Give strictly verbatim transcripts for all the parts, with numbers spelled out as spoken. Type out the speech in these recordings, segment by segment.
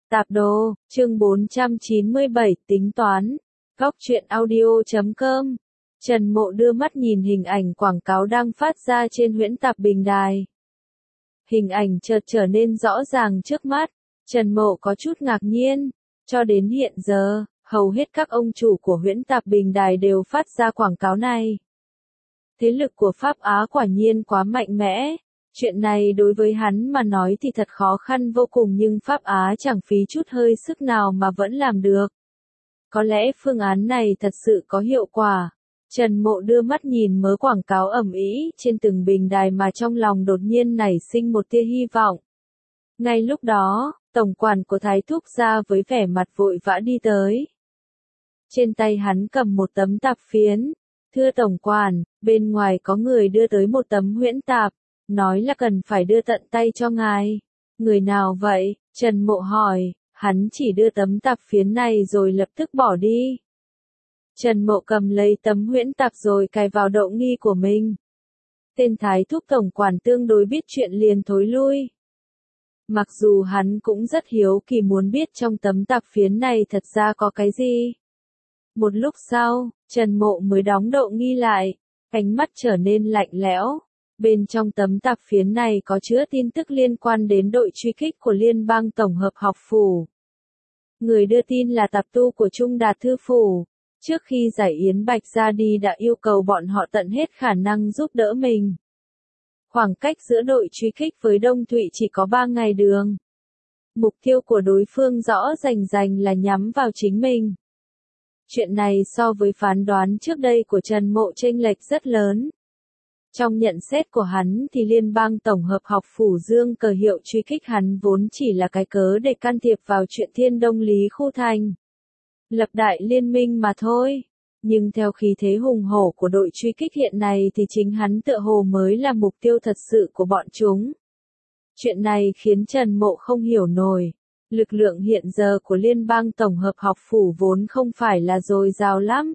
Tạp đồ, chương bốn trăm chín mươi bảy, tính toán. Góc truyện audio chấm com. Trần Mộ đưa mắt nhìn hình ảnh quảng cáo đang phát ra trên huyễn tạp bình đài. Hình ảnh chợt trở nên rõ ràng trước mắt. Trần Mộ có chút ngạc nhiên. Cho đến hiện giờ, hầu hết các ông chủ của huyễn tạp bình đài đều phát ra quảng cáo này. Thế lực của Pháp Á quả nhiên quá mạnh mẽ. Chuyện này đối với hắn mà nói thì thật khó khăn vô cùng, nhưng Pháp Á chẳng phí chút hơi sức nào mà vẫn làm được. Có lẽ phương án này thật sự có hiệu quả. Trần Mộ đưa mắt nhìn mớ quảng cáo ầm ĩ trên từng bình đài mà trong lòng đột nhiên nảy sinh một tia hy vọng. Ngay lúc đó, tổng quản của Thái Thúc gia với vẻ mặt vội vã đi tới. Trên tay hắn cầm một tấm tạp phiến. Thưa tổng quản, bên ngoài có người đưa tới một tấm huyễn tạp. Nói là cần phải đưa tận tay cho ngài. Người nào vậy? Trần Mộ hỏi, hắn chỉ đưa tấm tạp phiến này rồi lập tức bỏ đi. Trần Mộ cầm lấy tấm huyễn tạp rồi cài vào đậu nghi của mình. Tên Thái Thúc tổng quản tương đối biết chuyện liền thối lui. Mặc dù hắn cũng rất hiếu kỳ muốn biết trong tấm tạp phiến này thật ra có cái gì. Một lúc sau, Trần Mộ mới đóng đậu nghi lại, ánh mắt trở nên lạnh lẽo. Bên trong tấm tạp phiến này có chứa tin tức liên quan đến đội truy kích của Liên bang Tổng hợp học phủ. Người đưa tin là tạp tu của Trung Đạt Thư Phủ. Trước khi giải Yến Bạch ra đi đã yêu cầu bọn họ tận hết khả năng giúp đỡ mình. Khoảng cách giữa đội truy kích với Đông Thụy chỉ có ba ngày đường. Mục tiêu của đối phương rõ rành rành là nhắm vào chính mình. Chuyện này so với phán đoán trước đây của Trần Mộ chênh lệch rất lớn. Trong nhận xét của hắn thì Liên bang Tổng hợp học phủ Dương cờ hiệu truy kích hắn vốn chỉ là cái cớ để can thiệp vào chuyện Thiên Đông Lý Khu Thành. Lập đại liên minh mà thôi. Nhưng theo khí thế hùng hổ của đội truy kích hiện nay thì chính hắn tựa hồ mới là mục tiêu thật sự của bọn chúng. Chuyện này khiến Trần Mộ không hiểu nổi. Lực lượng hiện giờ của Liên bang Tổng hợp học phủ vốn không phải là dồi dào lắm.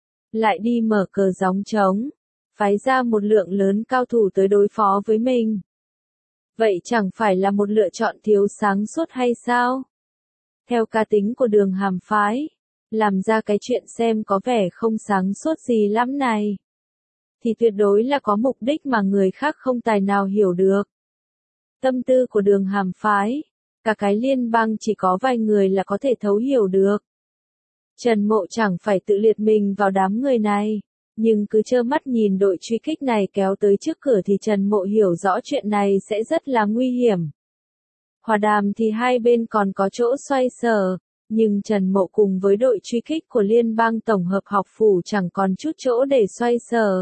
Lại đi mở cờ gióng trống. Phái ra một lượng lớn cao thủ tới đối phó với mình. Vậy chẳng phải là một lựa chọn thiếu sáng suốt hay sao? Theo cá tính của Đường Hàm phái, làm ra cái chuyện xem có vẻ không sáng suốt gì lắm này, thì tuyệt đối là có mục đích mà người khác không tài nào hiểu được. Tâm tư của Đường Hàm phái, cả cái liên bang chỉ có vài người là có thể thấu hiểu được. Trần Mộ chẳng phải tự liệt mình vào đám người này. Nhưng cứ trơ mắt nhìn đội truy kích này kéo tới trước cửa thì Trần Mộ hiểu rõ chuyện này sẽ rất là nguy hiểm. Hòa đàm thì hai bên còn có chỗ xoay sở, nhưng Trần Mộ cùng với đội truy kích của Liên bang Tổng hợp học phủ chẳng còn chút chỗ để xoay sở.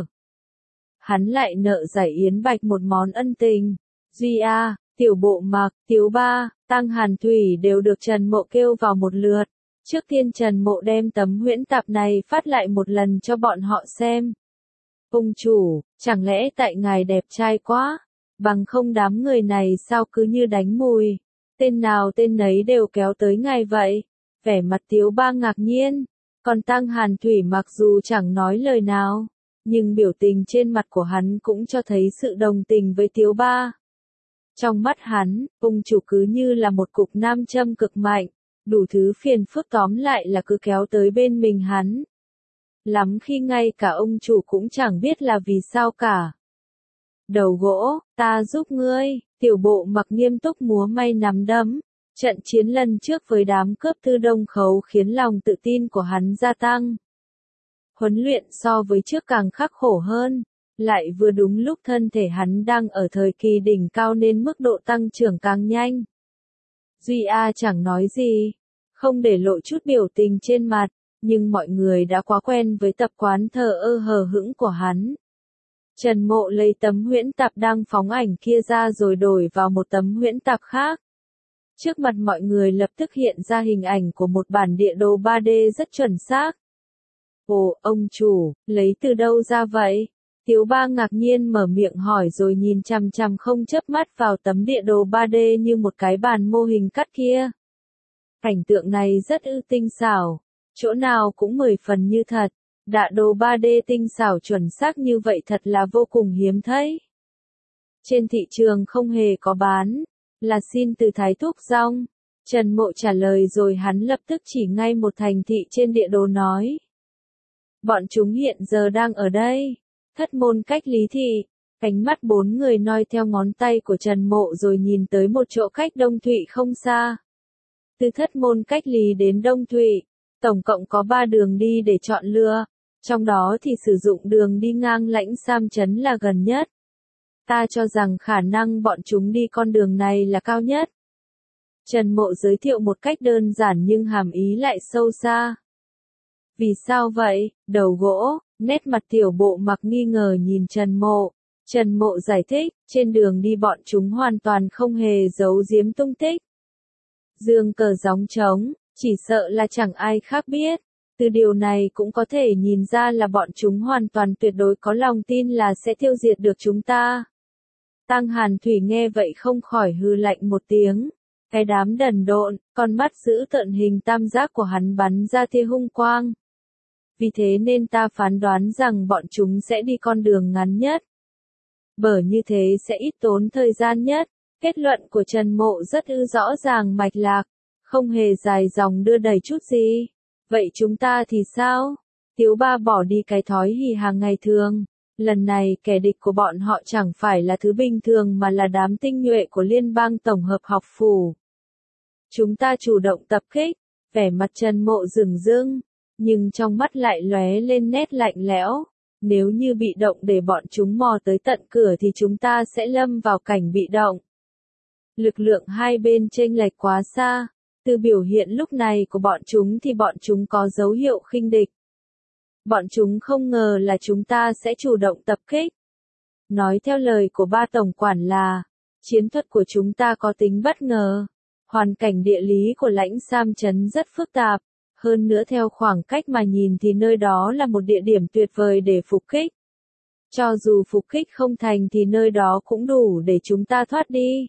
Hắn lại nợ giải Yến Bạch một món ân tình. Duy A, Tiểu Bộ Mặc, Tiếu Ba, Tăng Hàn Thủy đều được Trần Mộ kêu vào một lượt. Trước tiên Trần Mộ đem tấm huyễn tạp này phát lại một lần cho bọn họ xem. Ông chủ, chẳng lẽ tại ngài đẹp trai quá, bằng không đám người này sao cứ như đánh mùi, tên nào tên nấy đều kéo tới ngài vậy. Vẻ mặt Tiếu Ba ngạc nhiên, còn Tăng Hàn Thủy mặc dù chẳng nói lời nào, nhưng biểu tình trên mặt của hắn cũng cho thấy sự đồng tình với Tiếu Ba. Trong mắt hắn, ông chủ cứ như là một cục nam châm cực mạnh. Đủ thứ phiền phức tóm lại là cứ kéo tới bên mình hắn. Lắm khi ngay cả ông chủ cũng chẳng biết là vì sao cả. Đầu gỗ, ta giúp ngươi, Tiểu Bộ Mặc nghiêm túc múa may nắm đấm. Trận chiến lần trước với đám cướp Tư Đông Khấu khiến lòng tự tin của hắn gia tăng. Huấn luyện so với trước càng khắc khổ hơn. Lại vừa đúng lúc thân thể hắn đang ở thời kỳ đỉnh cao nên mức độ tăng trưởng càng nhanh. Duy A chẳng nói gì, không để lộ chút biểu tình trên mặt, nhưng mọi người đã quá quen với tập quán thờ ơ hờ hững của hắn. Trần Mộ lấy tấm huyễn tạp đang phóng ảnh kia ra rồi đổi vào một tấm huyễn tạp khác. Trước mặt mọi người lập tức hiện ra hình ảnh của một bản địa đồ ba D rất chuẩn xác. Ồ, ông chủ, lấy từ đâu ra vậy? Tiếu Ba ngạc nhiên mở miệng hỏi rồi nhìn chằm chằm không chớp mắt vào tấm địa đồ ba D như một cái bàn mô hình cắt kia. Cảnh tượng này rất ư tinh xảo, chỗ nào cũng mười phần như thật, đạ đồ ba D tinh xảo chuẩn xác như vậy thật là vô cùng hiếm thấy. Trên thị trường không hề có bán, là xin từ Thái Thúc Dong. Trần Mộ trả lời rồi hắn lập tức chỉ ngay một thành thị trên địa đồ nói. Bọn chúng hiện giờ đang ở đây. Thất môn cách Lý Thị. Cánh mắt bốn người noi theo ngón tay của Trần Mộ rồi nhìn tới một chỗ cách Đông Thụy không xa. Từ thất môn cách Lý đến Đông Thụy, tổng cộng có ba đường đi để chọn lựa. Trong đó thì sử dụng đường đi ngang Lãnh Sam Trấn là gần nhất. Ta cho rằng khả năng bọn chúng đi con đường này là cao nhất. Trần Mộ giới thiệu một cách đơn giản nhưng hàm ý lại sâu xa. Vì sao vậy? Đầu gỗ, nét mặt Tiểu Bộ Mặc nghi ngờ nhìn Trần Mộ. Trần Mộ giải thích, trên đường đi bọn chúng hoàn toàn không hề giấu giếm tung tích. Dương cờ gióng trống, chỉ sợ là chẳng ai khác biết. Từ điều này cũng có thể nhìn ra là bọn chúng hoàn toàn tuyệt đối có lòng tin là sẽ tiêu diệt được chúng ta. Tăng Hàn Thủy nghe vậy không khỏi hừ lạnh một tiếng. Cái đám đần độn, con mắt giữ tợn hình tam giác của hắn bắn ra tia hung quang. Vì thế nên ta phán đoán rằng bọn chúng sẽ đi con đường ngắn nhất. Bởi như thế sẽ ít tốn thời gian nhất. Kết luận của Trần Mộ rất ư rõ ràng mạch lạc, không hề dài dòng đưa đẩy chút gì. Vậy chúng ta thì sao? Tiếu Ba bỏ đi cái thói hì hàng ngày thường. Lần này kẻ địch của bọn họ chẳng phải là thứ bình thường mà là đám tinh nhuệ của Liên bang Tổng hợp học phủ. Chúng ta chủ động tập kích, vẻ mặt Trần Mộ rừng rưng, nhưng trong mắt lại lóe lên nét lạnh lẽo. Nếu như bị động để bọn chúng mò tới tận cửa thì chúng ta sẽ lâm vào cảnh bị động. Lực lượng hai bên chênh lệch quá xa, từ biểu hiện lúc này của bọn chúng thì bọn chúng có dấu hiệu khinh địch. Bọn chúng không ngờ là chúng ta sẽ chủ động tập kích. Nói theo lời của ba tổng quản là, chiến thuật của chúng ta có tính bất ngờ. Hoàn cảnh địa lý của Lãnh Sam Trấn rất phức tạp, hơn nữa theo khoảng cách mà nhìn thì nơi đó là một địa điểm tuyệt vời để phục kích. Cho dù phục kích không thành thì nơi đó cũng đủ để chúng ta thoát đi.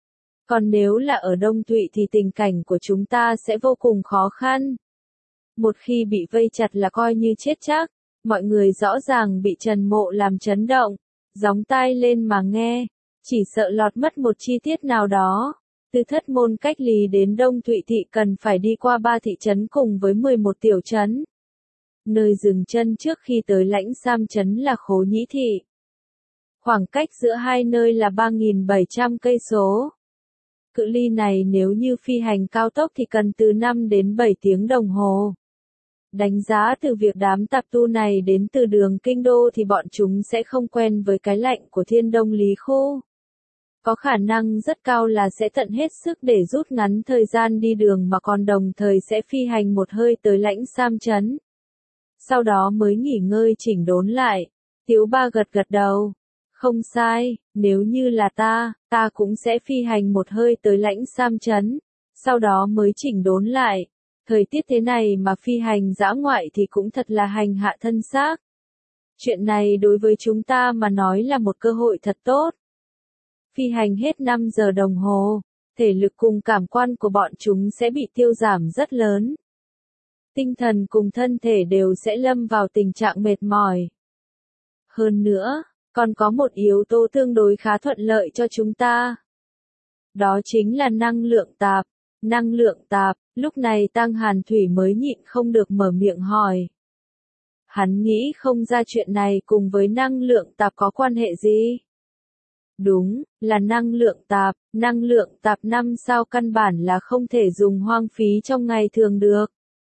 Còn nếu là ở Đông Thụy thì tình cảnh của chúng ta sẽ vô cùng khó khăn. Một khi bị vây chặt là coi như chết chắc, mọi người rõ ràng bị Trần Mộ làm chấn động, gióng tai lên mà nghe, chỉ sợ lọt mất một chi tiết nào đó. Từ thất môn cách Lý đến Đông Thụy thị cần phải đi qua ba thị trấn cùng với mười một tiểu trấn. Nơi dừng chân trước khi tới Lãnh Sam Trấn là Khố Nhĩ thị. Khoảng cách giữa hai nơi là ba nghìn bảy trăm cây số. Cự ly này nếu như phi hành cao tốc thì cần từ năm đến bảy tiếng đồng hồ. Đánh giá từ việc đám tạp tu này đến từ đường kinh đô thì bọn chúng sẽ không quen với cái lạnh của Thiên Đông Lý khu. Có khả năng rất cao là sẽ tận hết sức để rút ngắn thời gian đi đường mà còn đồng thời sẽ phi hành một hơi tới Lãnh Sam Trấn. Sau đó mới nghỉ ngơi chỉnh đốn lại. Tiếu Ba gật gật đầu. Không sai, nếu như là ta, ta cũng sẽ phi hành một hơi tới Lãnh Sam Trấn. Sau đó mới chỉnh đốn lại. Thời tiết thế này mà phi hành dã ngoại thì cũng thật là hành hạ thân xác. Chuyện này đối với chúng ta mà nói là một cơ hội thật tốt. Phi hành hết năm giờ đồng hồ, thể lực cùng cảm quan của bọn chúng sẽ bị tiêu giảm rất lớn. Tinh thần cùng thân thể đều sẽ lâm vào tình trạng mệt mỏi. Hơn nữa, còn có một yếu tố tương đối khá thuận lợi cho chúng ta. Đó chính là năng lượng tạp. Năng lượng tạp, lúc này Tăng Hàn Thủy mới nhịn không được mở miệng hỏi. Hắn nghĩ không ra chuyện này cùng với năng lượng tạp có quan hệ gì. Đúng, là năng lượng tạp, năng lượng tạp năm sao căn bản là không thể dùng hoang phí trong ngày thường được.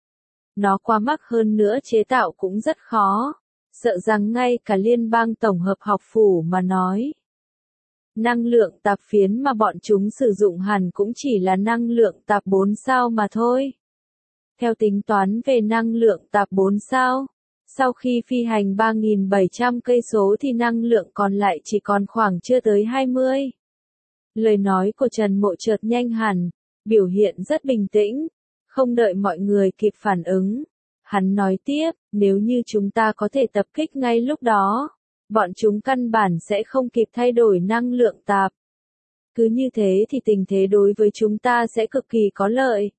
Nó quá mắc hơn nữa chế tạo cũng rất khó, sợ rằng ngay cả Liên bang Tổng hợp học phủ mà nói. Năng lượng tạp phiến mà bọn chúng sử dụng hẳn cũng chỉ là năng lượng tạp bốn sao mà thôi. Theo tính toán về năng lượng tạp bốn sao, sau khi phi hành ba nghìn bảy trăm cây số thì năng lượng còn lại chỉ còn khoảng chưa tới hai mươi. Lời nói của Trần Mộ chợt nhanh hẳn, biểu hiện rất bình tĩnh, không đợi mọi người kịp phản ứng. Hắn nói tiếp, nếu như chúng ta có thể tập kích ngay lúc đó, bọn chúng căn bản sẽ không kịp thay đổi năng lượng tạp. Cứ như thế thì tình thế đối với chúng ta sẽ cực kỳ có lợi.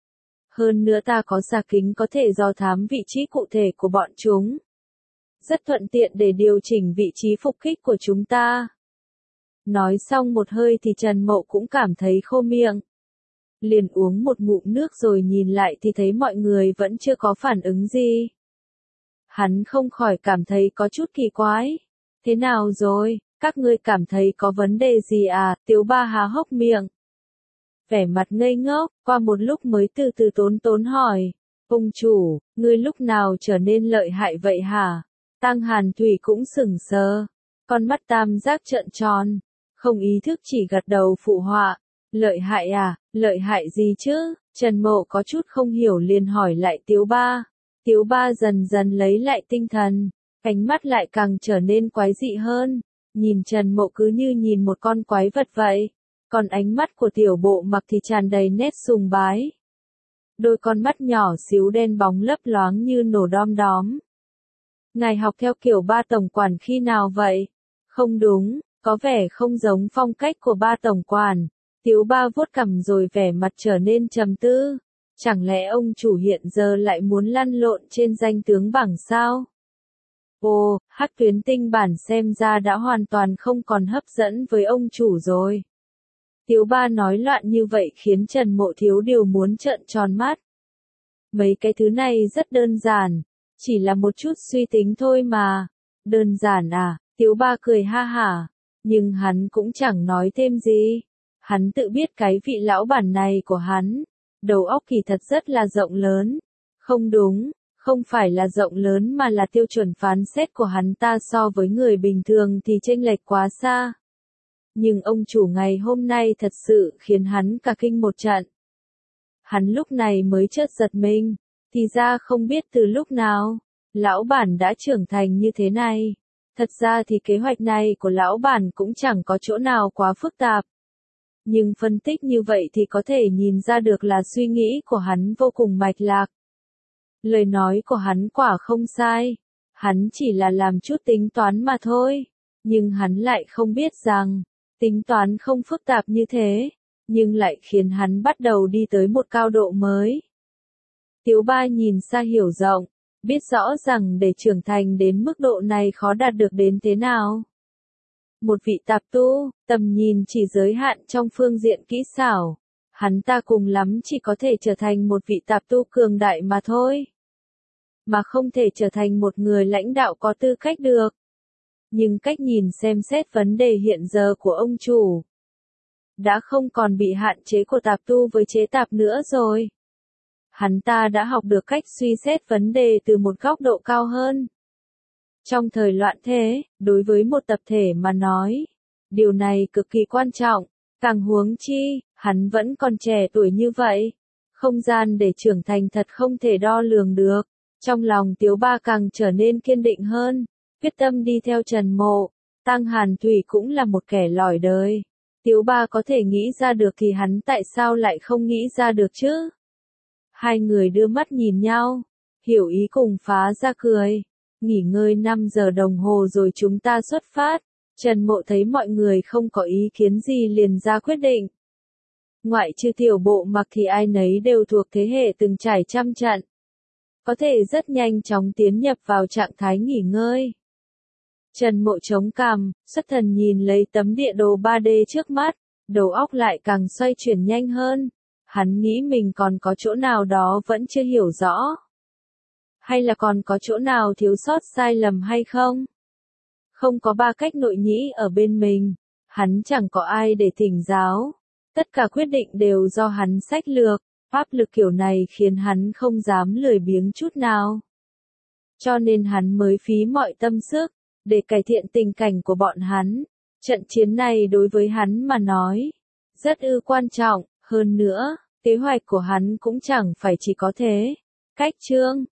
Hơn nữa ta có xạ kính có thể dò thám vị trí cụ thể của bọn chúng. Rất thuận tiện để điều chỉnh vị trí phục kích của chúng ta. Nói xong một hơi thì Trần Mộ cũng cảm thấy khô miệng. liền uống một ngụm nước rồi nhìn lại thì thấy mọi người vẫn chưa có phản ứng gì. Hắn không khỏi cảm thấy có chút kỳ quái. Thế nào rồi, các ngươi cảm thấy có vấn đề gì à? Tiếu Ba há hốc miệng. Vẻ mặt ngây ngốc, qua một lúc mới từ từ tốn tốn hỏi. Ông chủ, ngươi lúc nào trở nên lợi hại vậy hả? Tăng Hàn Thủy cũng sững sờ, con mắt tam giác trợn tròn, không ý thức chỉ gật đầu phụ họa. Lợi hại à, lợi hại gì chứ? Trần Mộ có chút không hiểu liền hỏi lại Tiếu Ba. Tiếu Ba dần dần lấy lại tinh thần, ánh mắt lại càng trở nên quái dị hơn, nhìn Trần Mộ cứ như nhìn một con quái vật vậy, còn ánh mắt của Tiểu Bộ Mặc thì tràn đầy nét sùng bái. Đôi con mắt nhỏ xíu đen bóng lấp loáng như nổ đom đóm. Ngài học theo kiểu Ba tổng quản khi nào vậy? Không đúng, có vẻ không giống phong cách của Ba tổng quản. Tiếu Ba vuốt cằm rồi vẻ mặt trở nên trầm tư. Chẳng lẽ ông chủ hiện giờ lại muốn lăn lộn trên danh tướng bảng sao? Ồ, Hắc Tuyến Tinh bản xem ra đã hoàn toàn không còn hấp dẫn với ông chủ rồi. Tiếu Ba nói loạn như vậy khiến Trần Mộ thiếu điều muốn trợn tròn mắt. Mấy cái thứ này rất đơn giản, chỉ là một chút suy tính thôi mà. Đơn giản à? Tiếu Ba cười ha hả, nhưng hắn cũng chẳng nói thêm gì. Hắn tự biết cái vị lão bản này của hắn, đầu óc kỳ thật rất là rộng lớn. Không đúng, không phải là rộng lớn mà là tiêu chuẩn phán xét của hắn ta so với người bình thường thì chênh lệch quá xa. Nhưng ông chủ ngày hôm nay thật sự khiến hắn cả kinh một trận. Hắn lúc này mới chợt giật mình, thì ra không biết từ lúc nào, lão bản đã trưởng thành như thế này. Thật ra thì kế hoạch này của lão bản cũng chẳng có chỗ nào quá phức tạp. Nhưng phân tích như vậy thì có thể nhìn ra được là suy nghĩ của hắn vô cùng mạch lạc. Lời nói của hắn quả không sai, hắn chỉ là làm chút tính toán mà thôi, nhưng hắn lại không biết rằng, tính toán không phức tạp như thế, nhưng lại khiến hắn bắt đầu đi tới một cao độ mới. Tiếu Ba nhìn xa hiểu rộng, biết rõ rằng để trưởng thành đến mức độ này khó đạt được đến thế nào. Một vị tạp tu, tầm nhìn chỉ giới hạn trong phương diện kỹ xảo, hắn ta cùng lắm chỉ có thể trở thành một vị tạp tu cường đại mà thôi. Mà không thể trở thành một người lãnh đạo có tư cách được. Nhưng cách nhìn xem xét vấn đề hiện giờ của ông chủ đã không còn bị hạn chế của tạp tu với chế tạp nữa rồi. Hắn ta đã học được cách suy xét vấn đề từ một góc độ cao hơn. Trong thời loạn thế, đối với một tập thể mà nói, điều này cực kỳ quan trọng, càng huống chi, hắn vẫn còn trẻ tuổi như vậy. Không gian để trưởng thành thật không thể đo lường được. Trong lòng Tiếu Ba càng trở nên kiên định hơn, quyết tâm đi theo Trần Mộ. Tăng Hàn Thủy cũng là một kẻ lỏi đời. Tiếu Ba có thể nghĩ ra được thì hắn tại sao lại không nghĩ ra được chứ? Hai người đưa mắt nhìn nhau, hiểu ý cùng phá ra cười. Nghỉ ngơi năm giờ đồng hồ rồi chúng ta xuất phát. Trần Mộ thấy mọi người không có ý kiến gì liền ra quyết định. Ngoại trừ Tiểu Bộ Mặc thì ai nấy đều thuộc thế hệ từng trải trăm trận. Có thể rất nhanh chóng tiến nhập vào trạng thái nghỉ ngơi. Trần Mộ chống cằm, xuất thần nhìn lấy tấm địa đồ ba D trước mắt, đầu óc lại càng xoay chuyển nhanh hơn. Hắn nghĩ mình còn có chỗ nào đó vẫn chưa hiểu rõ. Hay là còn có chỗ nào thiếu sót sai lầm hay không? Không có ba cách nội nhĩ ở bên mình, hắn chẳng có ai để thỉnh giáo. Tất cả quyết định đều do hắn sách lược, áp lực kiểu này khiến hắn không dám lười biếng chút nào. Cho nên hắn mới phí mọi tâm sức, để cải thiện tình cảnh của bọn hắn. Trận chiến này đối với hắn mà nói, rất ư quan trọng, hơn nữa, kế hoạch của hắn cũng chẳng phải chỉ có thế. Cách chương